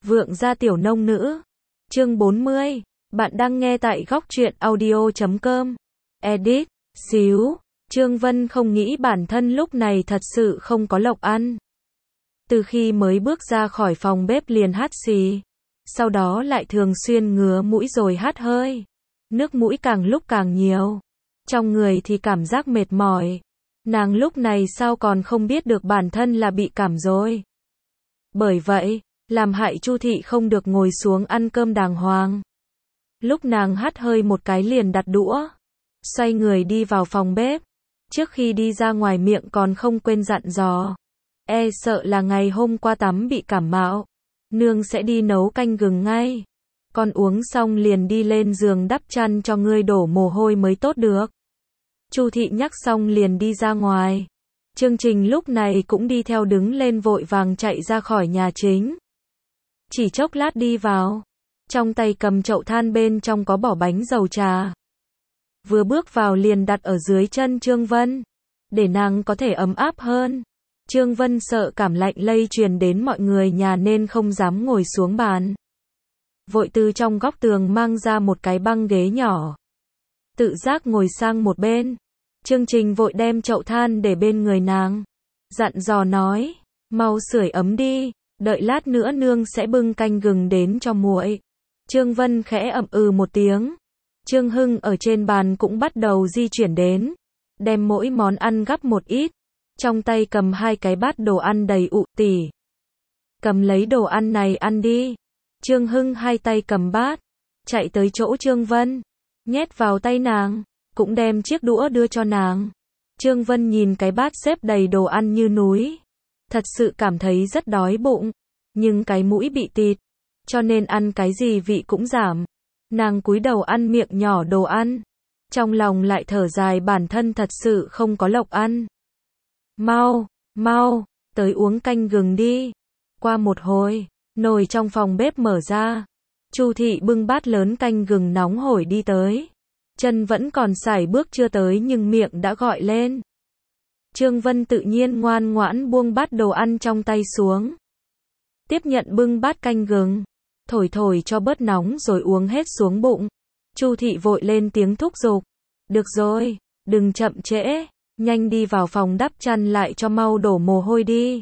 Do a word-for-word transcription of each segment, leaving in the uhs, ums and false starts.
Vượng gia tiểu nông nữ. Chương bốn mươi. Bạn đang nghe tại góc truyện audio chấm com. Edit. Xíu. Trương Vân không nghĩ bản thân lúc này thật sự không có lộc ăn. Từ khi mới bước ra khỏi phòng bếp liền hắt xì. Sau đó lại thường xuyên ngứa mũi rồi hắt hơi. Nước mũi càng lúc càng nhiều. Trong người thì cảm giác mệt mỏi. Nàng lúc này sao còn không biết được bản thân là bị cảm rồi. Bởi vậy, làm hại Chu thị không được ngồi xuống ăn cơm đàng hoàng. Lúc nàng hắt hơi một cái liền đặt đũa, xoay người đi vào phòng bếp. Trước khi đi ra ngoài miệng còn không quên dặn dò. E sợ là ngày hôm qua tắm bị cảm mạo. Nương sẽ đi nấu canh gừng ngay. Con uống xong liền đi lên giường đắp chăn cho ngươi đổ mồ hôi mới tốt được. Chu thị nhắc xong liền đi ra ngoài. Chương Trình lúc này cũng đi theo đứng lên vội vàng chạy ra khỏi nhà chính. Chỉ chốc lát đi vào. Trong tay cầm chậu than bên trong có bỏ bánh dầu trà. Vừa bước vào liền đặt ở dưới chân Trương Vân. Để nàng có thể ấm áp hơn. Trương Vân sợ cảm lạnh lây truyền đến mọi người nhà nên không dám ngồi xuống bàn. Vội từ trong góc tường mang ra một cái băng ghế nhỏ. Tự giác ngồi sang một bên. Chương Trình vội đem chậu than để bên người nàng. Dặn dò nói, mau sưởi ấm đi, đợi lát nữa nương sẽ bưng canh gừng đến cho muội. Trương Vân khẽ ậm ừ một tiếng. Trương Hưng ở trên bàn cũng bắt đầu di chuyển đến. Đem mỗi món ăn gắp một ít. Trong tay cầm hai cái bát đồ ăn đầy ụ tỉ. Cầm lấy đồ ăn này ăn đi. Trương Hưng hai tay cầm bát. Chạy tới chỗ Trương Vân. Nhét vào tay nàng. Cũng đem chiếc đũa đưa cho nàng. Trương Vân nhìn cái bát xếp đầy đồ ăn như núi. Thật sự cảm thấy rất đói bụng. Nhưng cái mũi bị tịt. Cho nên ăn cái gì vị cũng giảm. Nàng cúi đầu ăn miệng nhỏ đồ ăn. Trong lòng lại thở dài bản thân thật sự không có lộc ăn. Mau, mau, tới uống canh gừng đi. Qua một hồi, nồi trong phòng bếp mở ra. Chu thị bưng bát lớn canh gừng nóng hổi đi tới. Chân vẫn còn sải bước chưa tới nhưng miệng đã gọi lên. Trương Vân tự nhiên ngoan ngoãn buông bát đồ ăn trong tay xuống. Tiếp nhận bưng bát canh gừng. Thổi thổi cho bớt nóng rồi uống hết xuống bụng. Chu thị vội lên tiếng thúc giục. Được rồi, đừng chậm trễ. Nhanh đi vào phòng đắp chăn lại cho mau đổ mồ hôi đi.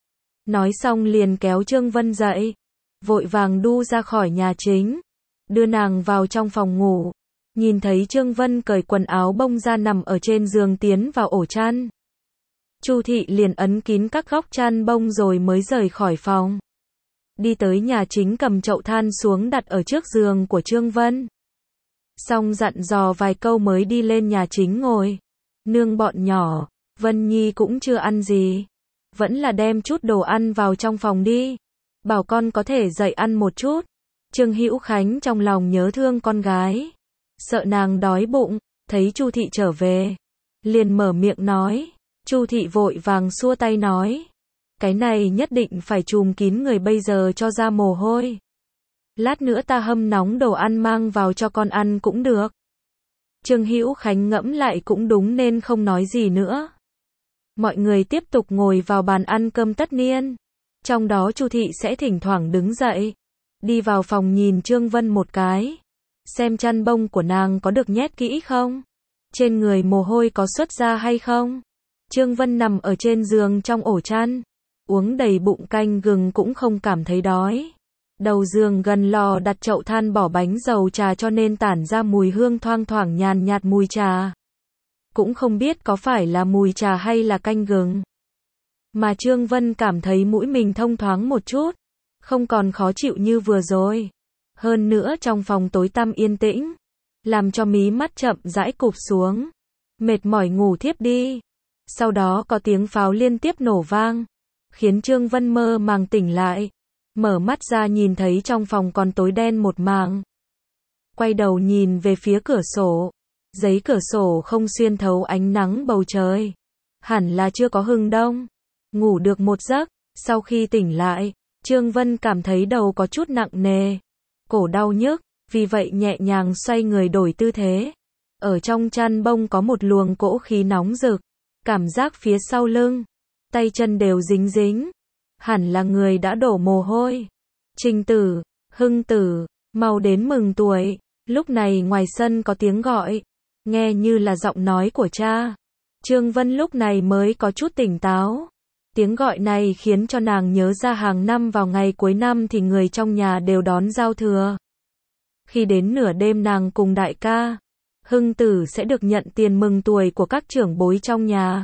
Nói xong liền kéo Trương Vân dậy. Vội vàng đu ra khỏi nhà chính. Đưa nàng vào trong phòng ngủ. Nhìn thấy Trương Vân cởi quần áo bông ra nằm ở trên giường tiến vào ổ chăn. Chu thị liền ấn kín các góc chăn bông rồi mới rời khỏi phòng. Đi tới nhà chính cầm chậu than xuống đặt ở trước giường của Trương Vân. Xong dặn dò vài câu mới đi lên nhà chính ngồi. Nương bọn nhỏ, Vân Nhi cũng chưa ăn gì. Vẫn là đem chút đồ ăn vào trong phòng đi. Bảo con có thể dậy ăn một chút. Trương Hữu Khánh trong lòng nhớ thương con gái. Sợ nàng đói bụng, thấy Chu thị trở về. Liền mở miệng nói. Chu thị vội vàng xua tay nói. Cái này nhất định phải trùm kín người bây giờ cho ra mồ hôi. Lát nữa ta hâm nóng đồ ăn mang vào cho con ăn cũng được. Trương Hữu Khánh ngẫm lại cũng đúng nên không nói gì nữa. Mọi người tiếp tục ngồi vào bàn ăn cơm tất niên. Trong đó Chu thị sẽ thỉnh thoảng đứng dậy. Đi vào phòng nhìn Trương Vân một cái. Xem chăn bông của nàng có được nhét kỹ không? Trên người mồ hôi có xuất ra hay không? Trương Vân nằm ở trên giường trong ổ chăn. Uống đầy bụng canh gừng cũng không cảm thấy đói. Đầu giường gần lò đặt chậu than bỏ bánh dầu trà cho nên tản ra mùi hương thoang thoảng nhàn nhạt mùi trà. Cũng không biết có phải là mùi trà hay là canh gừng. Mà Trương Vân cảm thấy mũi mình thông thoáng một chút. Không còn khó chịu như vừa rồi. Hơn nữa trong phòng tối tăm yên tĩnh. Làm cho mí mắt chậm rãi cụp xuống. Mệt mỏi ngủ thiếp đi. Sau đó có tiếng pháo liên tiếp nổ vang. Khiến Trương Vân mơ màng tỉnh lại. Mở mắt ra nhìn thấy trong phòng còn tối đen một mảng. Quay đầu nhìn về phía cửa sổ. Giấy cửa sổ không xuyên thấu ánh nắng bầu trời. Hẳn là chưa có hừng đông. Ngủ được một giấc. Sau khi tỉnh lại, Trương Vân cảm thấy đầu có chút nặng nề. Cổ đau nhức. Vì vậy nhẹ nhàng xoay người đổi tư thế. Ở trong chăn bông có một luồng cỗ khí nóng rực. Cảm giác phía sau lưng. Tay chân đều dính dính. Hẳn là người đã đổ mồ hôi. Trình tử, Hưng tử, mau đến mừng tuổi. Lúc này ngoài sân có tiếng gọi, nghe như là giọng nói của cha. Trương Vân lúc này mới có chút tỉnh táo. Tiếng gọi này khiến cho nàng nhớ ra hàng năm vào ngày cuối năm thì người trong nhà đều đón giao thừa. Khi đến nửa đêm nàng cùng đại ca, Hưng tử sẽ được nhận tiền mừng tuổi của các trưởng bối trong nhà.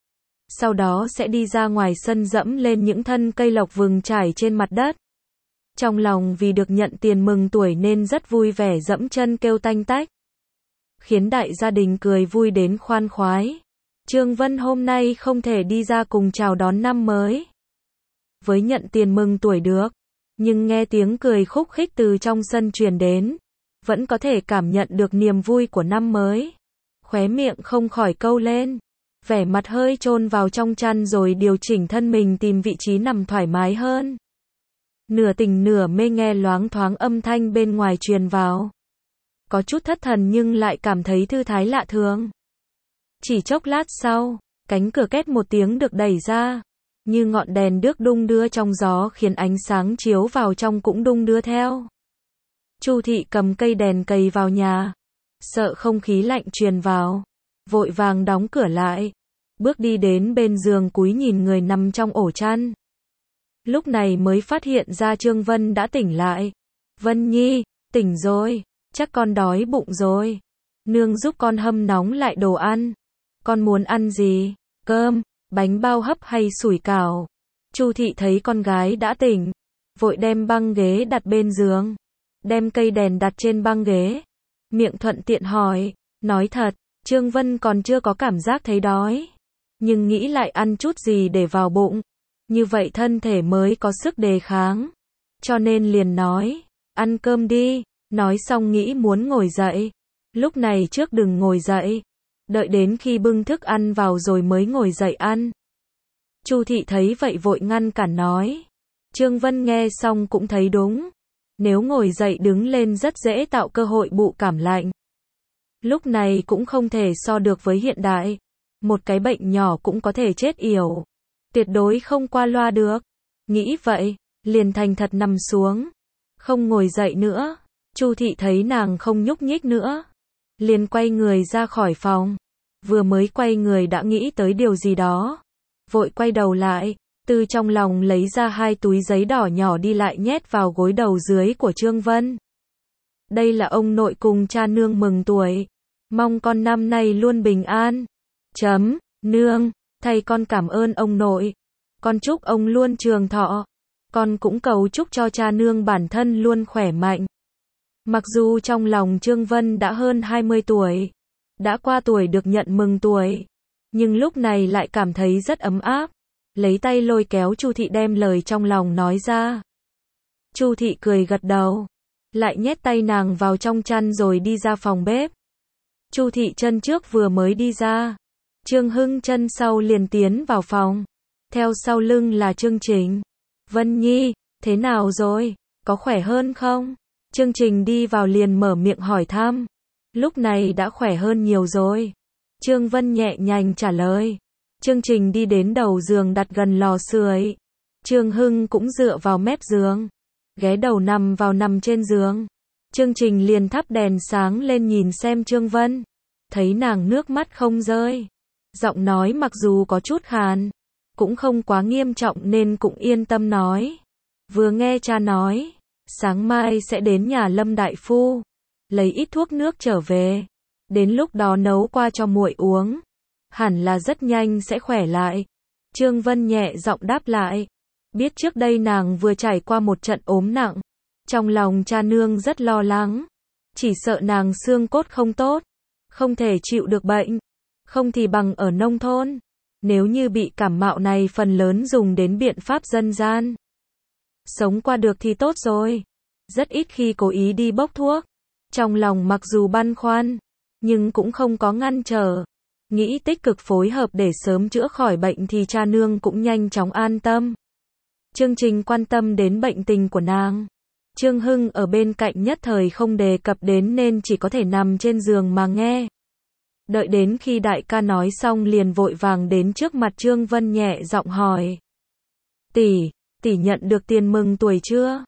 Sau đó sẽ đi ra ngoài sân dẫm lên những thân cây lộc vừng trải trên mặt đất. Trong lòng vì được nhận tiền mừng tuổi nên rất vui vẻ dẫm chân kêu tanh tách. Khiến đại gia đình cười vui đến khoan khoái. Trương Vân hôm nay không thể đi ra cùng chào đón năm mới. Với nhận tiền mừng tuổi được, nhưng nghe tiếng cười khúc khích từ trong sân truyền đến, vẫn có thể cảm nhận được niềm vui của năm mới. Khóe miệng không khỏi câu lên, vẻ mặt hơi chôn vào trong chăn rồi điều chỉnh thân mình tìm vị trí nằm thoải mái hơn. Nửa tỉnh nửa mê nghe loáng thoáng âm thanh bên ngoài truyền vào. Có chút thất thần nhưng lại cảm thấy thư thái lạ thường. Chỉ chốc lát sau, cánh cửa két một tiếng được đẩy ra, như ngọn đèn đước đung đưa trong gió khiến ánh sáng chiếu vào trong cũng đung đưa theo. Chu thị cầm cây đèn cầy vào nhà, sợ không khí lạnh truyền vào, vội vàng đóng cửa lại, bước đi đến bên giường cúi nhìn người nằm trong ổ chăn. Lúc này mới phát hiện ra Trương Vân đã tỉnh lại. Vân Nhi, tỉnh rồi, chắc con đói bụng rồi. Nương giúp con hâm nóng lại đồ ăn. Con muốn ăn gì? Cơm, bánh bao hấp hay sủi cảo? Chu thị thấy con gái đã tỉnh, vội đem băng ghế đặt bên giường, đem cây đèn đặt trên băng ghế. Miệng thuận tiện hỏi, nói thật, Trương Vân còn chưa có cảm giác thấy đói, nhưng nghĩ lại ăn chút gì để vào bụng, như vậy thân thể mới có sức đề kháng. Cho nên liền nói, ăn cơm đi. Nói xong nghĩ muốn ngồi dậy. Lúc này trước đừng ngồi dậy, đợi đến khi bưng thức ăn vào rồi mới ngồi dậy ăn. Chu thị thấy vậy vội ngăn cản nói. Trương Vân nghe xong cũng thấy đúng. Nếu ngồi dậy đứng lên rất dễ tạo cơ hội bụ cảm lạnh. Lúc này cũng không thể so được với hiện đại. Một cái bệnh nhỏ cũng có thể chết yểu. Tuyệt đối không qua loa được. Nghĩ vậy, liền thành thật nằm xuống. Không ngồi dậy nữa. Chu thị thấy nàng không nhúc nhích nữa, liền quay người ra khỏi phòng. Vừa mới quay người đã nghĩ tới điều gì đó, vội quay đầu lại, từ trong lòng lấy ra hai túi giấy đỏ nhỏ đi lại nhét vào gối đầu dưới của Trương Vân. Đây là ông nội cùng cha nương mừng tuổi, mong con năm nay luôn bình an. Chấm, nương, thầy con cảm ơn ông nội, con chúc ông luôn trường thọ, con cũng cầu chúc cho cha nương bản thân luôn khỏe mạnh. Mặc dù trong lòng Trương Vân đã hơn hai mươi tuổi, đã qua tuổi được nhận mừng tuổi, nhưng lúc này lại cảm thấy rất ấm áp, lấy tay lôi kéo Chu thị đem lời trong lòng nói ra. Chu thị cười gật đầu, lại nhét tay nàng vào trong chăn rồi đi ra phòng bếp. Chu thị chân trước vừa mới đi ra, Trương Hưng chân sau liền tiến vào phòng, theo sau lưng là Trương Trình. Vân Nhi, thế nào rồi, có khỏe hơn không? Trương Trình đi vào liền mở miệng hỏi thăm. Lúc này đã khỏe hơn nhiều rồi. Trương Vân nhẹ nhàng trả lời. Trương Trình đi đến đầu giường đặt gần lò sưởi. Trương Hưng cũng dựa vào mép giường, ghé đầu nằm vào nằm trên giường. Trương Trình liền thắp đèn sáng lên nhìn xem Trương Vân. Thấy nàng nước mắt không rơi. Giọng nói mặc dù có chút khàn, cũng không quá nghiêm trọng nên cũng yên tâm nói. Vừa nghe cha nói, sáng mai sẽ đến nhà Lâm đại phu, lấy ít thuốc nước trở về, đến lúc đó nấu qua cho muội uống, hẳn là rất nhanh sẽ khỏe lại. Trương Vân nhẹ giọng đáp lại, biết trước đây nàng vừa trải qua một trận ốm nặng, trong lòng cha nương rất lo lắng, chỉ sợ nàng xương cốt không tốt, không thể chịu được bệnh, không thì bằng ở nông thôn, nếu như bị cảm mạo này phần lớn dùng đến biện pháp dân gian. Sống qua được thì tốt rồi, rất ít khi cố ý đi bốc thuốc. Trong lòng mặc dù băn khoăn, nhưng cũng không có ngăn trở, nghĩ tích cực phối hợp để sớm chữa khỏi bệnh thì cha nương cũng nhanh chóng an tâm. Chương trình quan tâm đến bệnh tình của nàng. Trương Hưng ở bên cạnh nhất thời không đề cập đến nên chỉ có thể nằm trên giường mà nghe. Đợi đến khi đại ca nói xong liền vội vàng đến trước mặt Trương Vân nhẹ giọng hỏi. Tỷ, tỷ nhận được tiền mừng tuổi chưa?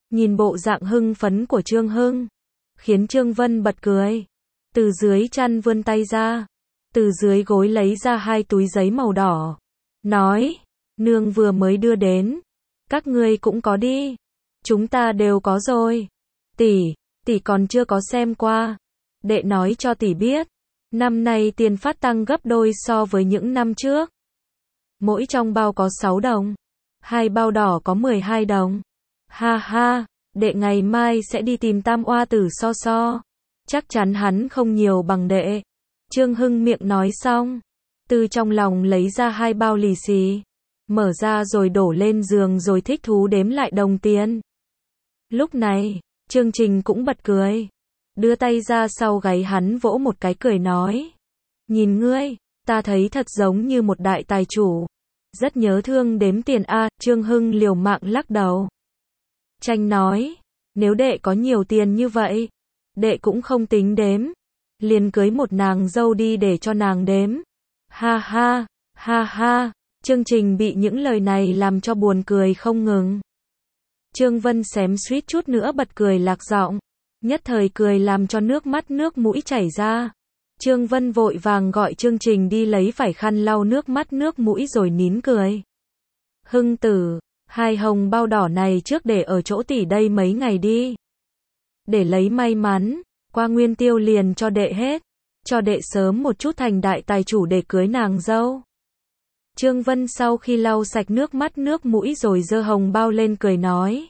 Nhìn bộ dạng hưng phấn của Trương Hưng, khiến Trương Vân bật cười. Từ dưới chăn vươn tay ra, từ dưới gối lấy ra hai túi giấy màu đỏ. Nói, nương vừa mới đưa đến. Các ngươi cũng có đi. Chúng ta đều có rồi. Tỷ, tỷ còn chưa có xem qua. Đệ nói cho tỷ biết. Năm nay tiền phát tăng gấp đôi so với những năm trước. Mỗi trong bao có sáu đồng. Hai bao đỏ có mười hai đồng. Ha ha, đệ ngày mai sẽ đi tìm tam oa tử so so. Chắc chắn hắn không nhiều bằng đệ. Trương Hưng miệng nói xong, từ trong lòng lấy ra hai bao lì xì, mở ra rồi đổ lên giường rồi thích thú đếm lại đồng tiền. Lúc này, Trương Trình cũng bật cười, đưa tay ra sau gáy hắn vỗ một cái cười nói. Nhìn ngươi, ta thấy thật giống như một đại tài chủ. Rất nhớ thương đếm tiền a. Trương Hưng liều mạng lắc đầu. Tranh nói, nếu đệ có nhiều tiền như vậy, đệ cũng không tính đếm. Liền cưới một nàng dâu đi để cho nàng đếm. Ha ha, ha ha, Trương Trình bị những lời này làm cho buồn cười không ngừng. Trương Vân xém suýt chút nữa bật cười lạc giọng, nhất thời cười làm cho nước mắt nước mũi chảy ra. Trương Vân vội vàng gọi Trương Trình đi lấy vải khăn lau nước mắt nước mũi rồi nín cười. Hưng tử, hai hồng bao đỏ này trước để ở chỗ tỷ đây mấy ngày đi. Để lấy may mắn, qua Nguyên Tiêu liền cho đệ hết. Cho đệ sớm một chút thành đại tài chủ để cưới nàng dâu. Trương Vân sau khi lau sạch nước mắt nước mũi rồi giơ hồng bao lên cười nói.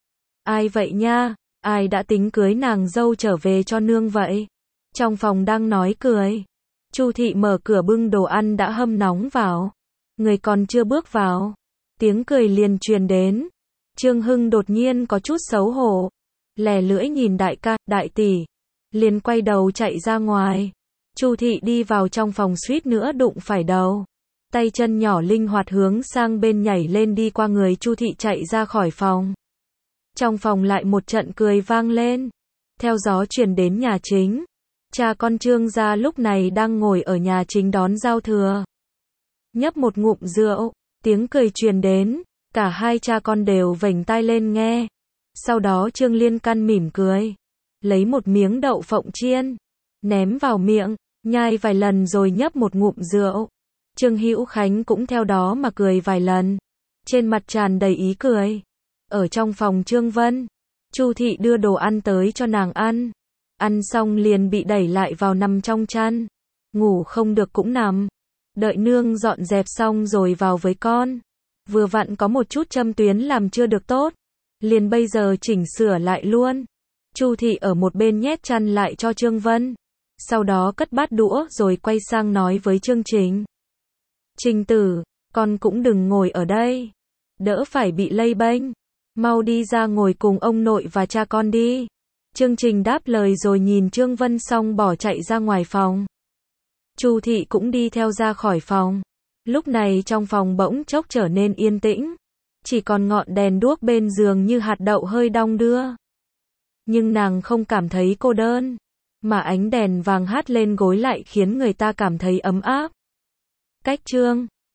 Ai vậy nha, ai đã tính cưới nàng dâu trở về cho nương vậy? Trong phòng đang nói cười, Chu thị mở cửa bưng đồ ăn đã hâm nóng vào. Người còn chưa bước vào, tiếng cười liền truyền đến. Trương Hưng đột nhiên có chút xấu hổ, lè lưỡi nhìn đại ca, đại tỷ, liền quay đầu chạy ra ngoài. Chu thị đi vào trong phòng suýt nữa đụng phải đầu. Tay chân nhỏ linh hoạt hướng sang bên nhảy lên đi qua người Chu thị chạy ra khỏi phòng. Trong phòng lại một trận cười vang lên. Theo gió truyền đến nhà chính. Cha con Trương gia lúc này đang ngồi ở nhà chính đón giao thừa. Nhấp một ngụm rượu, tiếng cười truyền đến, cả hai cha con đều vểnh tai lên nghe. Sau đó Trương Liên Căn mỉm cười, lấy một miếng đậu phộng chiên, ném vào miệng, nhai vài lần rồi nhấp một ngụm rượu. Trương Hữu Khánh cũng theo đó mà cười vài lần, trên mặt tràn đầy ý cười. Ở trong phòng Trương Vân, Chu thị đưa đồ ăn tới cho nàng ăn. Ăn xong liền bị đẩy lại vào nằm trong chăn. Ngủ không được cũng nằm. Đợi nương dọn dẹp xong rồi vào với con. Vừa vặn có một chút châm tuyến làm chưa được tốt. Liền bây giờ chỉnh sửa lại luôn. Chu thị ở một bên nhét chăn lại cho Trương Vân. Sau đó cất bát đũa rồi quay sang nói với Trương Trình. Trình tử, con cũng đừng ngồi ở đây. Đỡ phải bị lây bênh. Mau đi ra ngồi cùng ông nội và cha con đi. Trương Trình đáp lời rồi nhìn Trương Vân xong bỏ chạy ra ngoài phòng. Chu thị cũng đi theo ra khỏi phòng. Lúc này trong phòng bỗng chốc trở nên yên tĩnh. Chỉ còn ngọn đèn đuốc bên giường như hạt đậu hơi đong đưa. Nhưng nàng không cảm thấy cô đơn. Mà ánh đèn vàng hắt lên gối lại khiến người ta cảm thấy ấm áp. Cách Trương